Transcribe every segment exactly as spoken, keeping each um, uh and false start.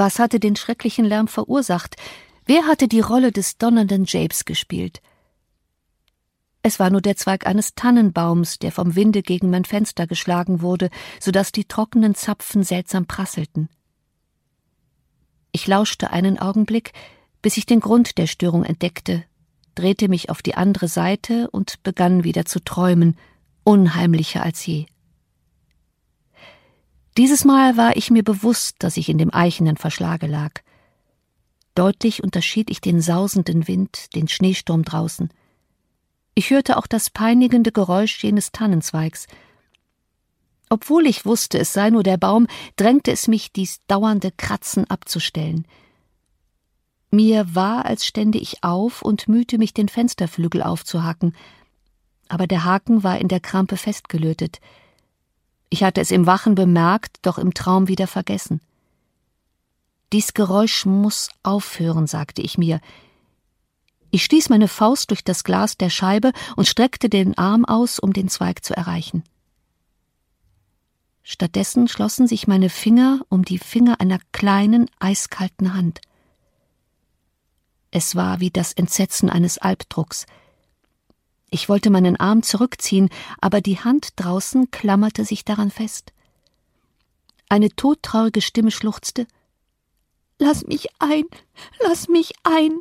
Was hatte den schrecklichen Lärm verursacht? Wer hatte die Rolle des donnernden Japes gespielt? Es war nur der Zweig eines Tannenbaums, der vom Winde gegen mein Fenster geschlagen wurde, so dass die trockenen Zapfen seltsam prasselten. Ich lauschte einen Augenblick, bis ich den Grund der Störung entdeckte, drehte mich auf die andere Seite und begann wieder zu träumen, unheimlicher als je. Dieses Mal war ich mir bewusst, dass ich in dem eichenen Verschlage lag. Deutlich unterschied ich den sausenden Wind, den Schneesturm draußen. Ich hörte auch das peinigende Geräusch jenes Tannenzweigs. Obwohl ich wusste, es sei nur der Baum, drängte es mich, dies dauernde Kratzen abzustellen. Mir war, als stände ich auf und mühte mich, den Fensterflügel aufzuhaken, aber der Haken war in der Krampe festgelötet. Ich hatte es im Wachen bemerkt, doch im Traum wieder vergessen. Dies Geräusch muß aufhören, sagte ich mir. Ich stieß meine Faust durch das Glas der Scheibe und streckte den Arm aus, um den Zweig zu erreichen. Stattdessen schlossen sich meine Finger um die Finger einer kleinen, eiskalten Hand. Es war wie das Entsetzen eines Albdrucks. Ich wollte meinen Arm zurückziehen, aber die Hand draußen klammerte sich daran fest. Eine todtraurige Stimme schluchzte: »Lass mich ein, lass mich ein!«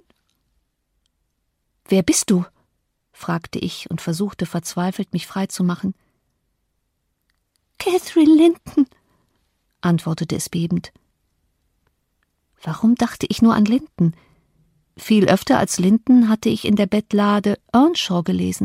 »Wer bist du?« fragte ich und versuchte verzweifelt, mich frei zu machen. »Catherine Linton«, antwortete es bebend. Warum dachte ich nur an Linton? Viel öfter als Linton hatte ich in der Bettlade Earnshaw gelesen.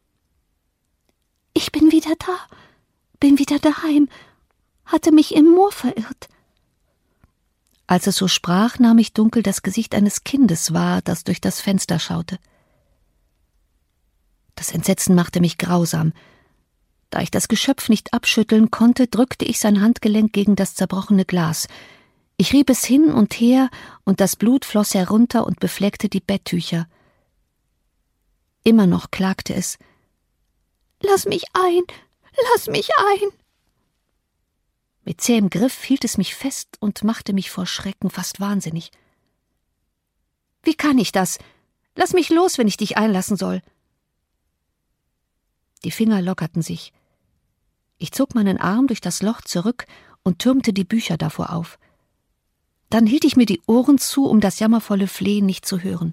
»Ich bin wieder da, bin wieder daheim, hatte mich im Moor verirrt.« Als es so sprach, nahm ich dunkel das Gesicht eines Kindes wahr, das durch das Fenster schaute. Das Entsetzen machte mich grausam. Da ich das Geschöpf nicht abschütteln konnte, drückte ich sein Handgelenk gegen das zerbrochene Glas. Ich rieb es hin und her, und das Blut floss herunter und befleckte die Betttücher. Immer noch klagte es: »Lass mich ein, lass mich ein!« Mit zähem Griff hielt es mich fest und machte mich vor Schrecken fast wahnsinnig. »Wie kann ich das? Lass mich los, wenn ich dich einlassen soll!« Die Finger lockerten sich. Ich zog meinen Arm durch das Loch zurück und türmte die Bücher davor auf. Dann hielt ich mir die Ohren zu, um das jammervolle Flehen nicht zu hören.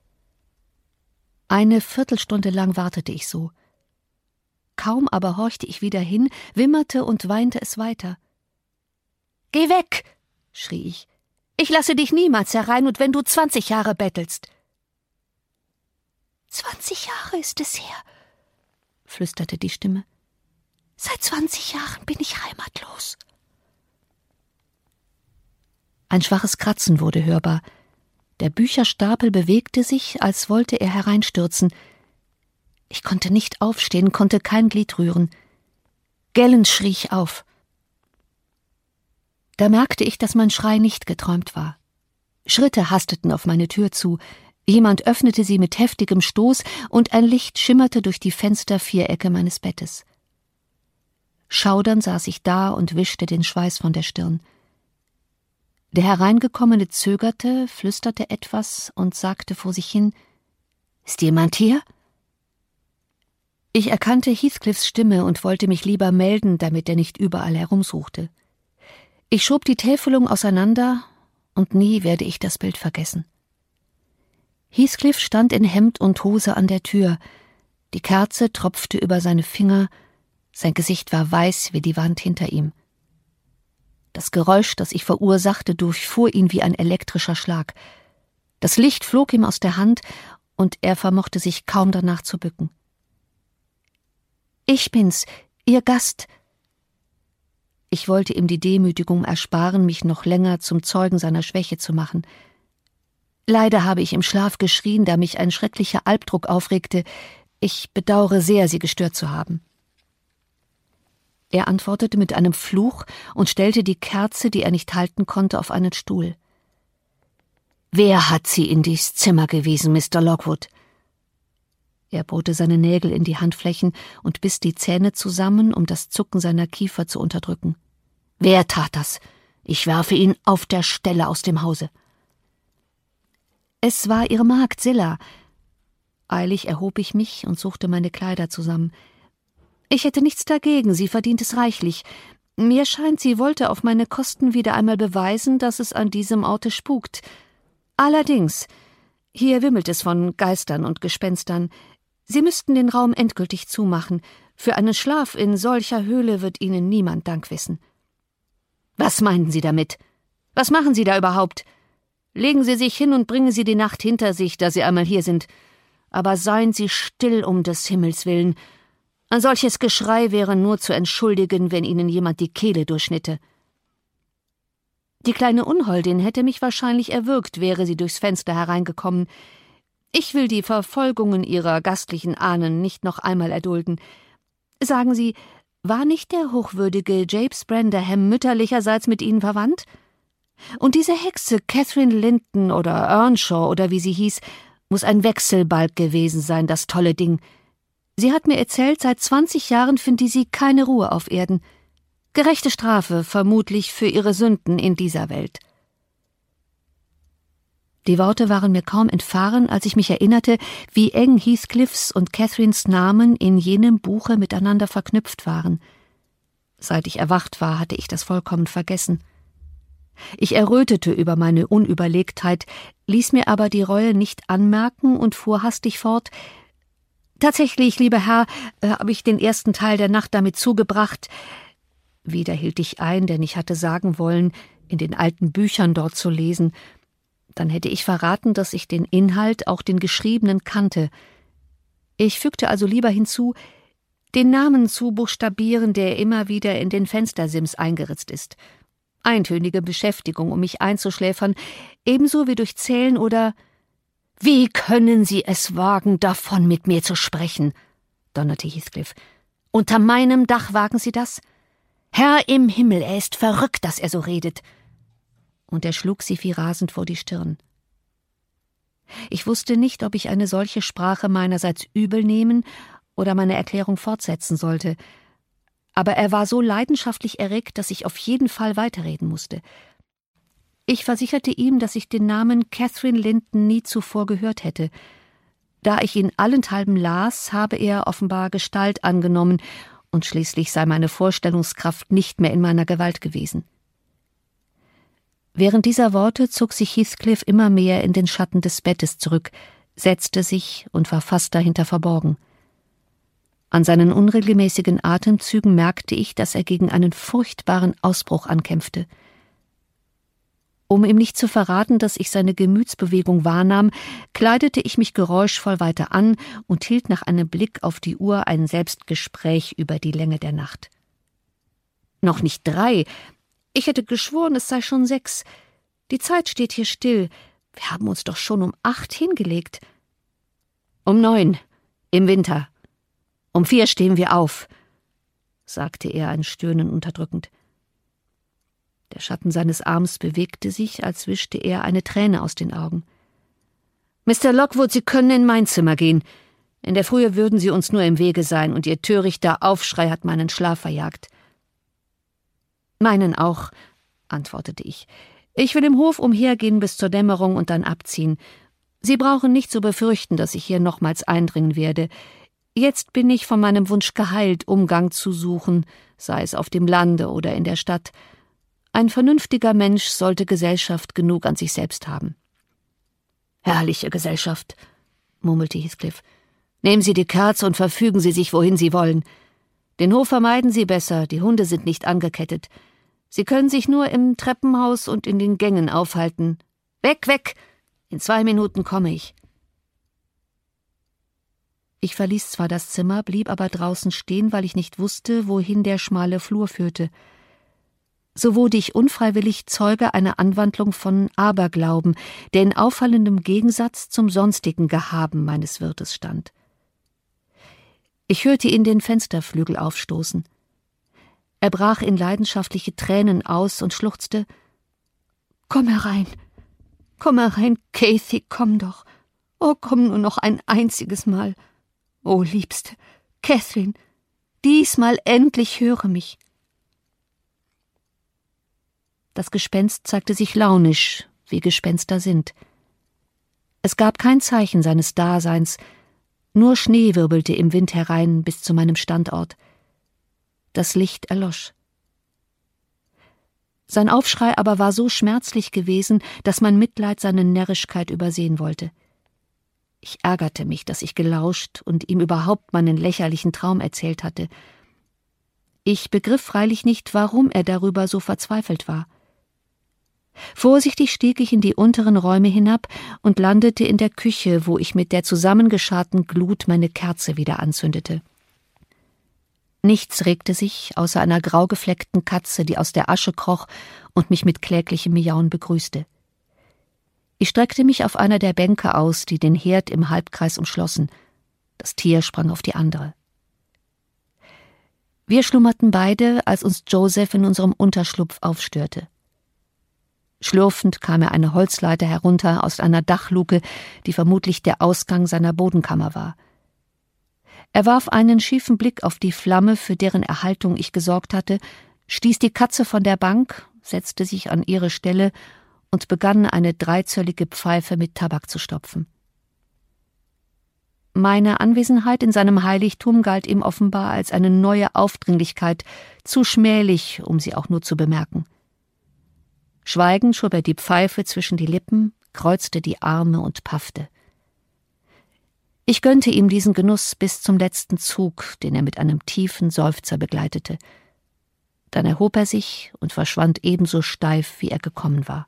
Eine Viertelstunde lang wartete ich so. Kaum aber horchte ich wieder hin, wimmerte und weinte es weiter. »Geh weg«, schrie ich. »Ich lasse dich niemals herein, und wenn du zwanzig Jahre bettelst.« »Zwanzig Jahre ist es her«, flüsterte die Stimme. »Seit zwanzig Jahren bin ich heimatlos.« Ein schwaches Kratzen wurde hörbar. Der Bücherstapel bewegte sich, als wollte er hereinstürzen. Ich konnte nicht aufstehen, konnte kein Glied rühren. Gellend schrie ich auf. Da merkte ich, dass mein Schrei nicht geträumt war. Schritte hasteten auf meine Tür zu. Jemand öffnete sie mit heftigem Stoß, und ein Licht schimmerte durch die Fenstervierecke meines Bettes. Schaudernd saß ich da und wischte den Schweiß von der Stirn. Der Hereingekommene zögerte, flüsterte etwas und sagte vor sich hin: »Ist jemand hier?« Ich erkannte Heathcliffs Stimme und wollte mich lieber melden, damit er nicht überall herumsuchte. Ich schob die Täfelung auseinander, und nie werde ich das Bild vergessen. Heathcliff stand in Hemd und Hose an der Tür. Die Kerze tropfte über seine Finger, sein Gesicht war weiß wie die Wand hinter ihm. Das Geräusch, das ich verursachte, durchfuhr ihn wie ein elektrischer Schlag. Das Licht flog ihm aus der Hand, und er vermochte sich kaum danach zu bücken. »Ich bin's, Ihr Gast.« Ich wollte ihm die Demütigung ersparen, mich noch länger zum Zeugen seiner Schwäche zu machen. Leider habe ich im Schlaf geschrien, da mich ein schrecklicher Albdruck aufregte. Ich bedauere sehr, Sie gestört zu haben. Er antwortete mit einem Fluch und stellte die Kerze, die er nicht halten konnte, auf einen Stuhl. »Wer hat Sie in dies Zimmer gewiesen, Mister Lockwood?« Er bohrte seine Nägel in die Handflächen und biss die Zähne zusammen, um das Zucken seiner Kiefer zu unterdrücken. »Wer tat das? Ich werfe ihn auf der Stelle aus dem Hause.« Es war ihre Magd Zilla. Eilig erhob ich mich und suchte meine Kleider zusammen. Ich hätte nichts dagegen, sie verdient es reichlich. Mir scheint, sie wollte auf meine Kosten wieder einmal beweisen, dass es an diesem Orte spukt. Allerdings, hier wimmelt es von Geistern und Gespenstern. Sie müssten den Raum endgültig zumachen. Für einen Schlaf in solcher Höhle wird Ihnen niemand Dank wissen.« »Was meinten Sie damit? Was machen Sie da überhaupt? Legen Sie sich hin und bringen Sie die Nacht hinter sich, da Sie einmal hier sind. Aber seien Sie still um des Himmels willen. Ein solches Geschrei wäre nur zu entschuldigen, wenn Ihnen jemand die Kehle durchschnitte.« Die kleine Unholdin hätte mich wahrscheinlich erwürgt, wäre sie durchs Fenster hereingekommen. Ich will die Verfolgungen ihrer gastlichen Ahnen nicht noch einmal erdulden. Sagen Sie, war nicht der hochwürdige Japes Branderham mütterlicherseits mit Ihnen verwandt? Und diese Hexe Catherine Linton oder Earnshaw oder wie sie hieß, muss ein Wechselbalg gewesen sein, das tolle Ding. Sie hat mir erzählt, seit zwanzig Jahren finde sie keine Ruhe auf Erden. Gerechte Strafe, vermutlich für ihre Sünden in dieser Welt. Die Worte waren mir kaum entfahren, als ich mich erinnerte, wie eng Heathcliffs und Catherines Namen in jenem Buche miteinander verknüpft waren. Seit ich erwacht war, hatte ich das vollkommen vergessen. Ich errötete über meine Unüberlegtheit, ließ mir aber die Reue nicht anmerken und fuhr hastig fort: »Tatsächlich, lieber Herr, äh, habe ich den ersten Teil der Nacht damit zugebracht.« Wieder hielt ich ein, denn ich hatte sagen wollen, in den alten Büchern dort zu lesen. Dann hätte ich verraten, dass ich den Inhalt, auch den geschriebenen, kannte. Ich fügte also lieber hinzu, den Namen zu buchstabieren, der immer wieder in den Fenstersims eingeritzt ist. Eintönige Beschäftigung, um mich einzuschläfern, ebenso wie durch Zählen oder »Wie können Sie es wagen, davon mit mir zu sprechen?« donnerte Heathcliff. »Unter meinem Dach wagen Sie das? Herr im Himmel, er ist verrückt, dass er so redet.« Und er schlug sie wie rasend vor die Stirn. Ich wusste nicht, ob ich eine solche Sprache meinerseits übel nehmen oder meine Erklärung fortsetzen sollte. Aber er war so leidenschaftlich erregt, dass ich auf jeden Fall weiterreden musste. Ich versicherte ihm, dass ich den Namen Catherine Linton nie zuvor gehört hätte. Da ich ihn allenthalben las, habe er offenbar Gestalt angenommen, und schließlich sei meine Vorstellungskraft nicht mehr in meiner Gewalt gewesen. Während dieser Worte zog sich Heathcliff immer mehr in den Schatten des Bettes zurück, setzte sich und war fast dahinter verborgen. An seinen unregelmäßigen Atemzügen merkte ich, dass er gegen einen furchtbaren Ausbruch ankämpfte. Um ihm nicht zu verraten, dass ich seine Gemütsbewegung wahrnahm, kleidete ich mich geräuschvoll weiter an und hielt nach einem Blick auf die Uhr ein Selbstgespräch über die Länge der Nacht. »Noch nicht drei. Ich hätte geschworen, es sei schon sechs. Die Zeit steht hier still. Wir haben uns doch schon um acht hingelegt.« »Um neun. Im Winter. Um vier stehen wir auf«, sagte er, ein Stöhnen unterdrückend. Der Schatten seines Arms bewegte sich, als wischte er eine Träne aus den Augen. »Mister Lockwood, Sie können in mein Zimmer gehen. In der Frühe würden Sie uns nur im Wege sein, und Ihr törichter Aufschrei hat meinen Schlaf verjagt.« »Meinen auch«, antwortete ich. »Ich will im Hof umhergehen bis zur Dämmerung und dann abziehen. Sie brauchen nicht zu befürchten, dass ich hier nochmals eindringen werde. Jetzt bin ich von meinem Wunsch geheilt, Umgang zu suchen, sei es auf dem Lande oder in der Stadt. Ein vernünftiger Mensch sollte Gesellschaft genug an sich selbst haben.« »Herrliche Gesellschaft«, murmelte Heathcliff. »Nehmen Sie die Kerze und verfügen Sie sich, wohin Sie wollen. Den Hof vermeiden Sie besser, die Hunde sind nicht angekettet. Sie können sich nur im Treppenhaus und in den Gängen aufhalten. Weg, weg! In zwei Minuten komme ich.« Ich verließ zwar das Zimmer, blieb aber draußen stehen, weil ich nicht wusste, wohin der schmale Flur führte. So wurde ich unfreiwillig Zeuge einer Anwandlung von Aberglauben, der in auffallendem Gegensatz zum sonstigen Gehaben meines Wirtes stand. Ich hörte ihn den Fensterflügel aufstoßen. Er brach in leidenschaftliche Tränen aus und schluchzte: »Komm herein, komm herein, Cathy, komm doch. Oh, komm nur noch ein einziges Mal. Oh, Liebste, Catherine, diesmal endlich höre mich.« Das Gespenst zeigte sich launisch, wie Gespenster sind. Es gab kein Zeichen seines Daseins, nur Schnee wirbelte im Wind herein bis zu meinem Standort. Das Licht erlosch. Sein Aufschrei aber war so schmerzlich gewesen, dass mein Mitleid seine Närrischkeit übersehen wollte. Ich ärgerte mich, dass ich gelauscht und ihm überhaupt meinen lächerlichen Traum erzählt hatte. Ich begriff freilich nicht, warum er darüber so verzweifelt war. Vorsichtig stieg ich in die unteren Räume hinab und landete in der Küche, wo ich mit der zusammengescharten Glut meine Kerze wieder anzündete. Nichts regte sich, außer einer graugefleckten Katze, die aus der Asche kroch und mich mit kläglichem Miauen begrüßte. Ich streckte mich auf einer der Bänke aus, die den Herd im Halbkreis umschlossen. Das Tier sprang auf die andere. Wir schlummerten beide, als uns Joseph in unserem Unterschlupf aufstörte. Schlurfend kam er eine Holzleiter herunter aus einer Dachluke, die vermutlich der Ausgang seiner Bodenkammer war. Er warf einen schiefen Blick auf die Flamme, für deren Erhaltung ich gesorgt hatte, stieß die Katze von der Bank, setzte sich an ihre Stelle und begann, eine dreizöllige Pfeife mit Tabak zu stopfen. Meine Anwesenheit in seinem Heiligtum galt ihm offenbar als eine neue Aufdringlichkeit, zu schmählich, um sie auch nur zu bemerken. Schweigend schob er die Pfeife zwischen die Lippen, kreuzte die Arme und paffte. Ich gönnte ihm diesen Genuss bis zum letzten Zug, den er mit einem tiefen Seufzer begleitete. Dann erhob er sich und verschwand ebenso steif, wie er gekommen war.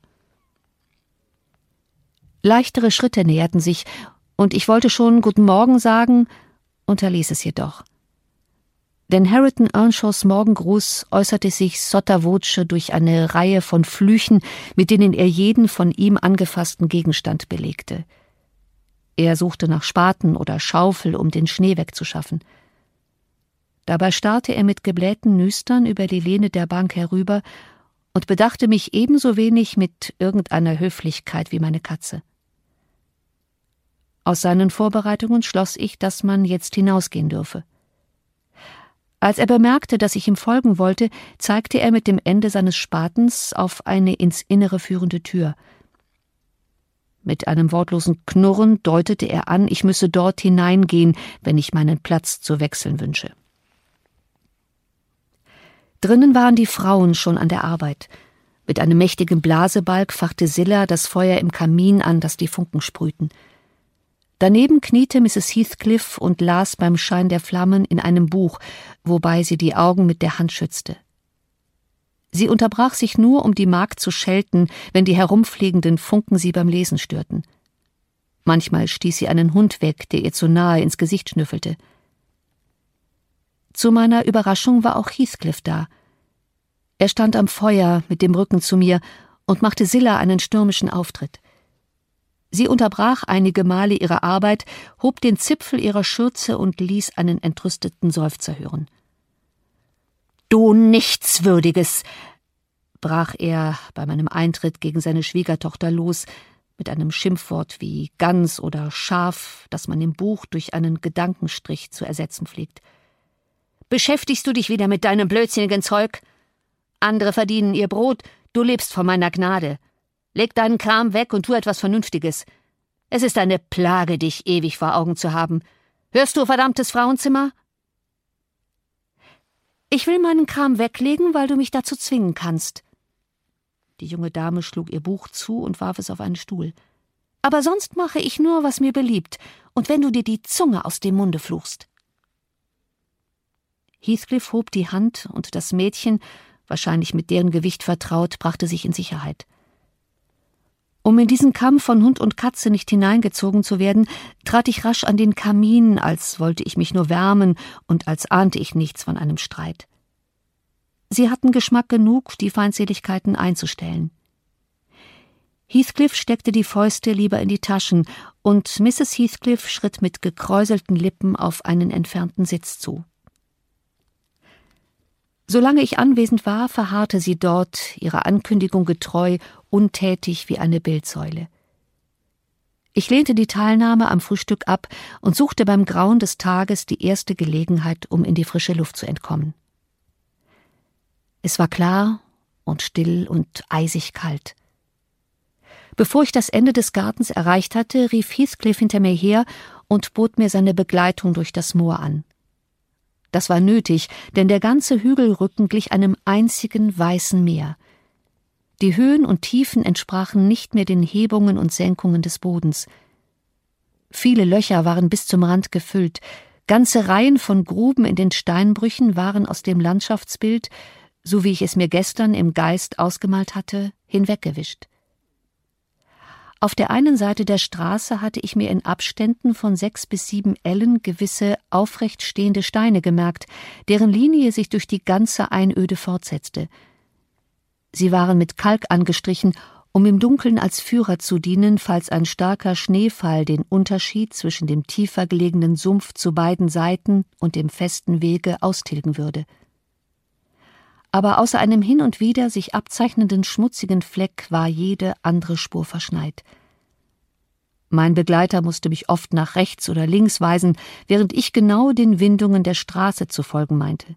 Leichtere Schritte näherten sich, und ich wollte schon Guten Morgen sagen, unterließ es jedoch. Denn Hareton Earnshaws Morgengruß äußerte sich sotto voce durch eine Reihe von Flüchen, mit denen er jeden von ihm angefassten Gegenstand belegte. Er suchte nach Spaten oder Schaufel, um den Schnee wegzuschaffen. Dabei starrte er mit geblähten Nüstern über die Lehne der Bank herüber und bedachte mich ebenso wenig mit irgendeiner Höflichkeit wie meine Katze. Aus seinen Vorbereitungen schloss ich, dass man jetzt hinausgehen dürfe. Als er bemerkte, dass ich ihm folgen wollte, zeigte er mit dem Ende seines Spatens auf eine ins Innere führende Tür. Mit einem wortlosen Knurren deutete er an, ich müsse dort hineingehen, wenn ich meinen Platz zu wechseln wünsche. Drinnen waren die Frauen schon an der Arbeit. Mit einem mächtigen Blasebalg fachte Zillah das Feuer im Kamin an, das die Funken sprühten. Daneben kniete Misses Heathcliff und las beim Schein der Flammen in einem Buch, wobei sie die Augen mit der Hand schützte. Sie unterbrach sich nur, um die Magd zu schelten, wenn die herumfliegenden Funken sie beim Lesen störten. Manchmal stieß sie einen Hund weg, der ihr zu nahe ins Gesicht schnüffelte. Zu meiner Überraschung war auch Heathcliff da. Er stand am Feuer mit dem Rücken zu mir und machte Zillah einen stürmischen Auftritt. Sie unterbrach einige Male ihre Arbeit, hob den Zipfel ihrer Schürze und ließ einen entrüsteten Seufzer hören. »Du Nichtswürdiges«, brach er bei meinem Eintritt gegen seine Schwiegertochter los, mit einem Schimpfwort wie Gans oder Schaf, das man im Buch durch einen Gedankenstrich zu ersetzen pflegt. »Beschäftigst du dich wieder mit deinem blödsinnigen Zeug? Andere verdienen ihr Brot, du lebst von meiner Gnade. Leg deinen Kram weg und tu etwas Vernünftiges. Es ist eine Plage, dich ewig vor Augen zu haben. Hörst du, verdammtes Frauenzimmer?« »Ich will meinen Kram weglegen, weil du mich dazu zwingen kannst.« Die junge Dame schlug ihr Buch zu und warf es auf einen Stuhl. »Aber sonst mache ich nur, was mir beliebt, und wenn du dir die Zunge aus dem Munde fluchst.« Heathcliff hob die Hand, und das Mädchen, wahrscheinlich mit deren Gewicht vertraut, brachte sich in Sicherheit. Um in diesen Kampf von Hund und Katze nicht hineingezogen zu werden, trat ich rasch an den Kamin, als wollte ich mich nur wärmen und als ahnte ich nichts von einem Streit. Sie hatten Geschmack genug, die Feindseligkeiten einzustellen. Heathcliff steckte die Fäuste lieber in die Taschen, und Misses Heathcliff schritt mit gekräuselten Lippen auf einen entfernten Sitz zu. Solange ich anwesend war, verharrte sie dort, ihrer Ankündigung getreu, untätig wie eine Bildsäule. Ich lehnte die Teilnahme am Frühstück ab und suchte beim Grauen des Tages die erste Gelegenheit, um in die frische Luft zu entkommen. Es war klar und still und eisig kalt. Bevor ich das Ende des Gartens erreicht hatte, rief Heathcliff hinter mir her und bot mir seine Begleitung durch das Moor an. Das war nötig, denn der ganze Hügelrücken glich einem einzigen weißen Meer. Die Höhen und Tiefen entsprachen nicht mehr den Hebungen und Senkungen des Bodens. Viele Löcher waren bis zum Rand gefüllt, ganze Reihen von Gruben in den Steinbrüchen waren aus dem Landschaftsbild, so wie ich es mir gestern im Geist ausgemalt hatte, hinweggewischt. Auf der einen Seite der Straße hatte ich mir in Abständen von sechs bis sieben Ellen gewisse aufrecht stehende Steine gemerkt, deren Linie sich durch die ganze Einöde fortsetzte. Sie waren mit Kalk angestrichen, um im Dunkeln als Führer zu dienen, falls ein starker Schneefall den Unterschied zwischen dem tiefer gelegenen Sumpf zu beiden Seiten und dem festen Wege austilgen würde. Aber außer einem hin und wieder sich abzeichnenden schmutzigen Fleck war jede andere Spur verschneit. Mein Begleiter musste mich oft nach rechts oder links weisen, während ich genau den Windungen der Straße zu folgen meinte.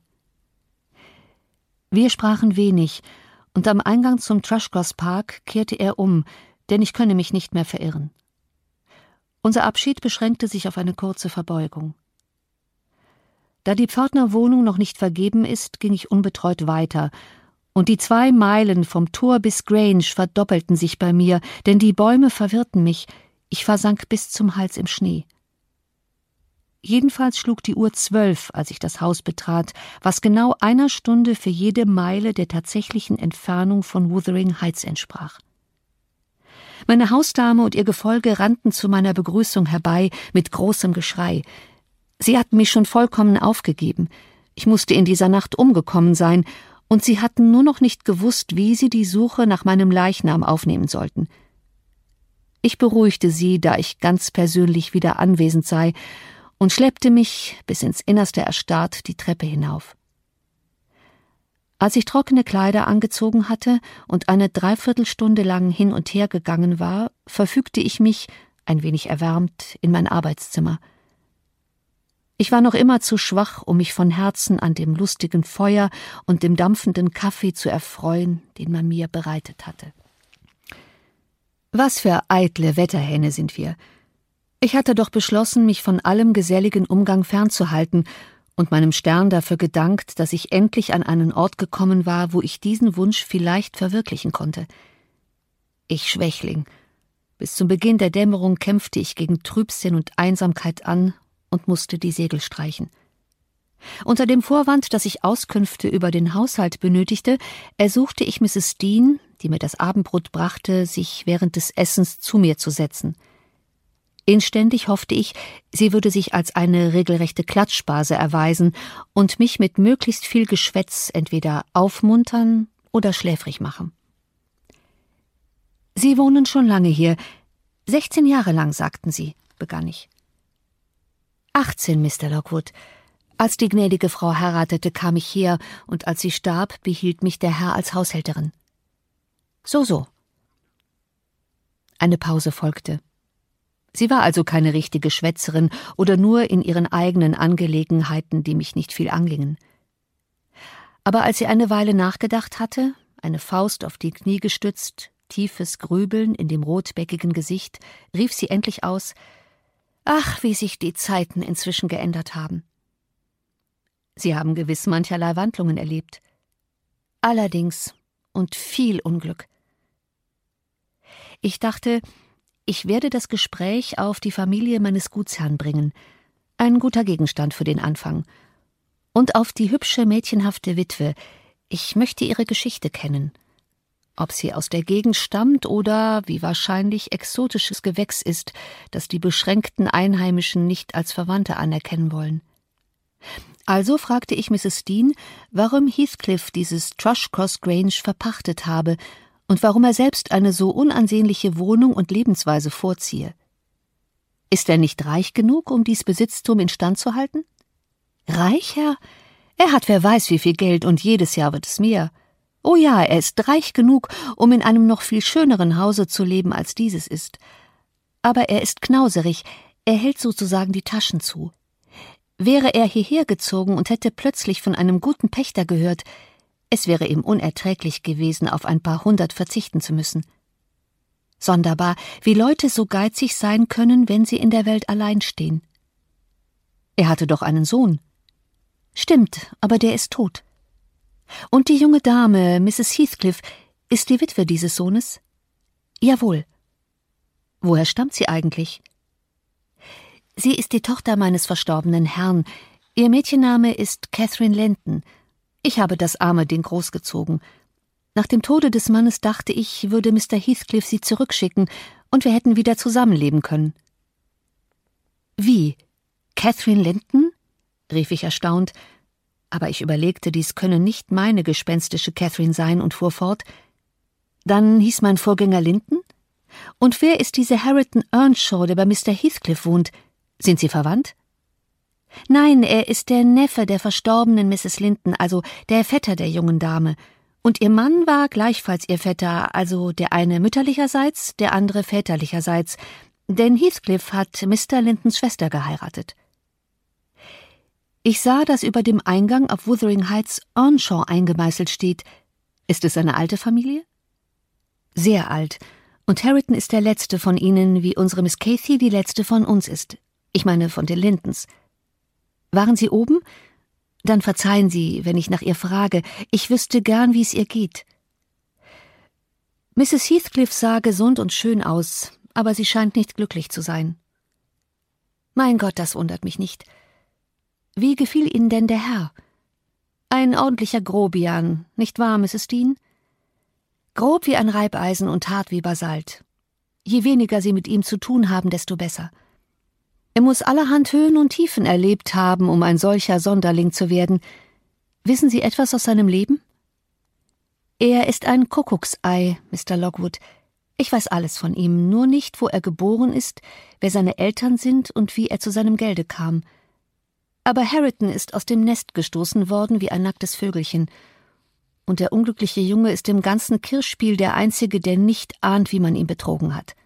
Wir sprachen wenig, und am Eingang zum Thrushcross Park kehrte er um, denn ich könne mich nicht mehr verirren. Unser Abschied beschränkte sich auf eine kurze Verbeugung. Da die Pförtnerwohnung noch nicht vergeben ist, ging ich unbetreut weiter, und die zwei Meilen vom Tor bis Grange verdoppelten sich bei mir, denn die Bäume verwirrten mich, ich versank bis zum Hals im Schnee. Jedenfalls schlug die Uhr zwölf, als ich das Haus betrat, was genau einer Stunde für jede Meile der tatsächlichen Entfernung von Wuthering Heights entsprach. Meine Hausdame und ihr Gefolge rannten zu meiner Begrüßung herbei mit großem Geschrei. Sie hatten mich schon vollkommen aufgegeben. Ich musste in dieser Nacht umgekommen sein, und sie hatten nur noch nicht gewusst, wie sie die Suche nach meinem Leichnam aufnehmen sollten. Ich beruhigte sie, da ich ganz persönlich wieder anwesend sei, und schleppte mich, bis ins Innerste erstarrt, die Treppe hinauf. Als ich trockene Kleider angezogen hatte und eine Dreiviertelstunde lang hin und her gegangen war, verfügte ich mich, ein wenig erwärmt, in mein Arbeitszimmer. Ich war noch immer zu schwach, um mich von Herzen an dem lustigen Feuer und dem dampfenden Kaffee zu erfreuen, den man mir bereitet hatte. Was für eitle Wetterhähne sind wir! Ich hatte doch beschlossen, mich von allem geselligen Umgang fernzuhalten und meinem Stern dafür gedankt, dass ich endlich an einen Ort gekommen war, wo ich diesen Wunsch vielleicht verwirklichen konnte. Ich Schwächling! Bis zum Beginn der Dämmerung kämpfte ich gegen Trübsinn und Einsamkeit an und musste die Segel streichen. Unter dem Vorwand, dass ich Auskünfte über den Haushalt benötigte, ersuchte ich Misses Dean, die mir das Abendbrot brachte, sich während des Essens zu mir zu setzen. Inständig hoffte ich, sie würde sich als eine regelrechte Klatschbase erweisen und mich mit möglichst viel Geschwätz entweder aufmuntern oder schläfrig machen. »Sie wohnen schon lange hier. Sechzehn Jahre lang, sagten Sie«, begann ich. »Achtzehn, Mister Lockwood. Als die gnädige Frau heiratete, kam ich her, und als sie starb, behielt mich der Herr als Haushälterin.« »So, so.« Eine Pause folgte. Sie war also keine richtige Schwätzerin oder nur in ihren eigenen Angelegenheiten, die mich nicht viel angingen. Aber als sie eine Weile nachgedacht hatte, eine Faust auf die Knie gestützt, tiefes Grübeln in dem rotbäckigen Gesicht, rief sie endlich aus: »Ach, wie sich die Zeiten inzwischen geändert haben.« »Sie haben gewiss mancherlei Wandlungen erlebt.« »Allerdings, und viel Unglück.« Ich dachte, ich werde das Gespräch auf die Familie meines Gutsherrn bringen, ein guter Gegenstand für den Anfang, und auf die hübsche, mädchenhafte Witwe. Ich möchte ihre Geschichte kennen, ob sie aus der Gegend stammt oder, wie wahrscheinlich, exotisches Gewächs ist, das die beschränkten Einheimischen nicht als Verwandte anerkennen wollen. Also fragte ich Misses Dean, warum Heathcliff dieses Thrushcross Grange verpachtet habe und warum er selbst eine so unansehnliche Wohnung und Lebensweise vorziehe. Ist er nicht reich genug, um dies Besitztum instand zu halten? Reich, Herr? Er hat wer weiß wie viel Geld, und jedes Jahr wird es mehr. Oh ja, er ist reich genug, um in einem noch viel schöneren Hause zu leben, als dieses ist. Aber er ist knauserig, er hält sozusagen die Taschen zu. Wäre er hierher gezogen und hätte plötzlich von einem guten Pächter gehört, Es wäre ihm unerträglich gewesen, auf ein paar hundert verzichten zu müssen. Sonderbar, wie Leute so geizig sein können, wenn sie in der Welt allein stehen. Er hatte doch einen Sohn. Stimmt, aber der ist tot. Und die junge Dame, Misses Heathcliff, ist die Witwe dieses Sohnes? Jawohl. Woher stammt sie eigentlich? Sie ist die Tochter meines verstorbenen Herrn. Ihr Mädchenname ist Catherine Linton. Ich habe das arme Ding großgezogen. Nach dem Tode des Mannes dachte ich, würde Mister Heathcliff sie zurückschicken und wir hätten wieder zusammenleben können. Wie? Catherine Linton? Rief ich erstaunt, aber ich überlegte, dies könne nicht meine gespenstische Catherine sein und fuhr fort. Dann hieß mein Vorgänger Linton? Und wer ist diese Hareton Earnshaw, der bei Mister Heathcliff wohnt? Sind sie verwandt? Nein, er ist der Neffe der verstorbenen Misses Linton, also der Vetter der jungen Dame. Und ihr Mann war gleichfalls ihr Vetter, also der eine mütterlicherseits, der andere väterlicherseits, denn Heathcliff hat Mister Lintons Schwester geheiratet. Ich sah, dass über dem Eingang auf Wuthering Heights Earnshaw eingemeißelt steht. Ist es eine alte Familie? Sehr alt. Und Hareton ist der letzte von ihnen, wie unsere Miss Cathy die letzte von uns ist. Ich meine von den Lintons. Waren Sie oben? Dann verzeihen Sie, wenn ich nach ihr frage. Ich wüsste gern, wie es ihr geht. Misses Heathcliff sah gesund und schön aus, aber sie scheint nicht glücklich zu sein. Mein Gott, das wundert mich nicht. Wie gefiel Ihnen denn der Herr? Ein ordentlicher Grobian, nicht wahr, Misses Dean? Grob wie ein Reibeisen und hart wie Basalt. Je weniger Sie mit ihm zu tun haben, desto besser. Er muss allerhand Höhen und Tiefen erlebt haben, um ein solcher Sonderling zu werden. Wissen Sie etwas aus seinem Leben? Er ist ein Kuckucksei, Mister Lockwood. Ich weiß alles von ihm, nur nicht, wo er geboren ist, wer seine Eltern sind und wie er zu seinem Gelde kam. Aber Hareton ist aus dem Nest gestoßen worden wie ein nacktes Vögelchen. Und der unglückliche Junge ist im ganzen Kirchspiel der Einzige, der nicht ahnt, wie man ihn betrogen hat.